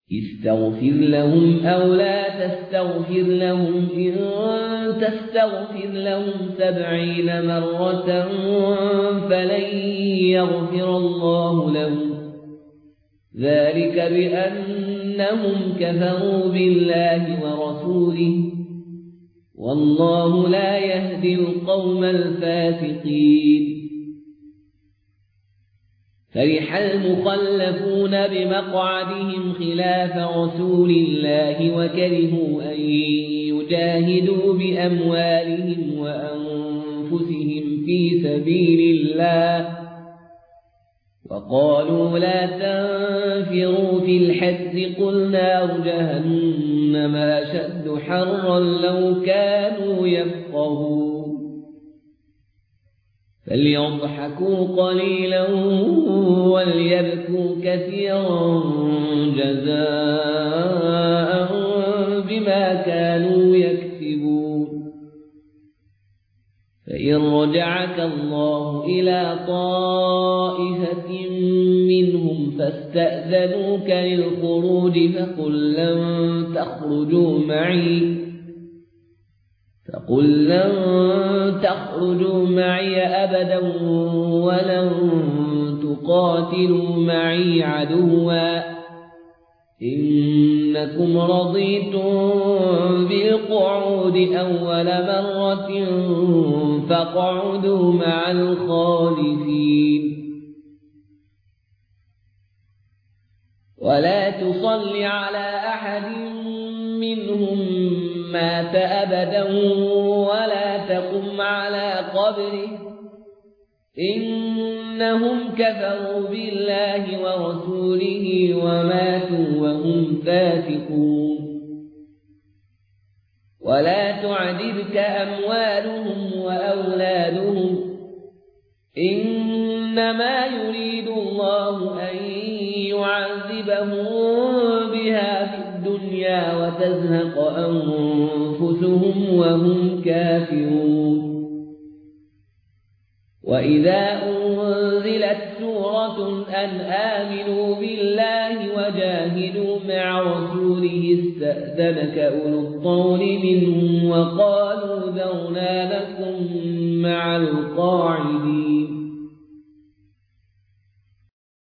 استغفر لهم أو لا تستغفر لهم إن تستغفر لهم 70 مرة فلن يغفر الله لهم ذلك بأنهم كفروا بالله ورسوله والله لا يهدي القوم الفاسقين. فرح المخلفون بمقعدهم خلاف رسول الله وكرهوا أن يجاهدوا بأموالهم وأنفسهم في سبيل الله وقالوا لا تنفروا في الحر قل نار جهنم أشد حرا لو كانوا يفقهون. فليضحكوا قليلا وليبكوا كثيرا جزاء بما كانوا يكسبون. فإن رجعك الله إلى طائفة منهم فاستأذنوك للخروج فقل لن تخرجوا معي أبدا ولن تقاتلوا معي عدوا إنكم رضيتم بالقعود أول مرة فاقعدوا مع الخالفين. ولا تصل على أحد منهم مات أبدا ولا تقم على قبره إنهم كفروا بالله ورسوله وماتوا وهم فاسقون. ولا تعجبك أموالهم وأولادهم إنما يريد الله أن يعذبهم بها في الدنيا وتزهق أنفسهم وهم كافرون. وإذا أنزلت سورة أن آمنوا بالله وجاهدوا مع رسوله استأذنك أولو الطول منهم وقالوا ذرنا لكم مع القاعدين.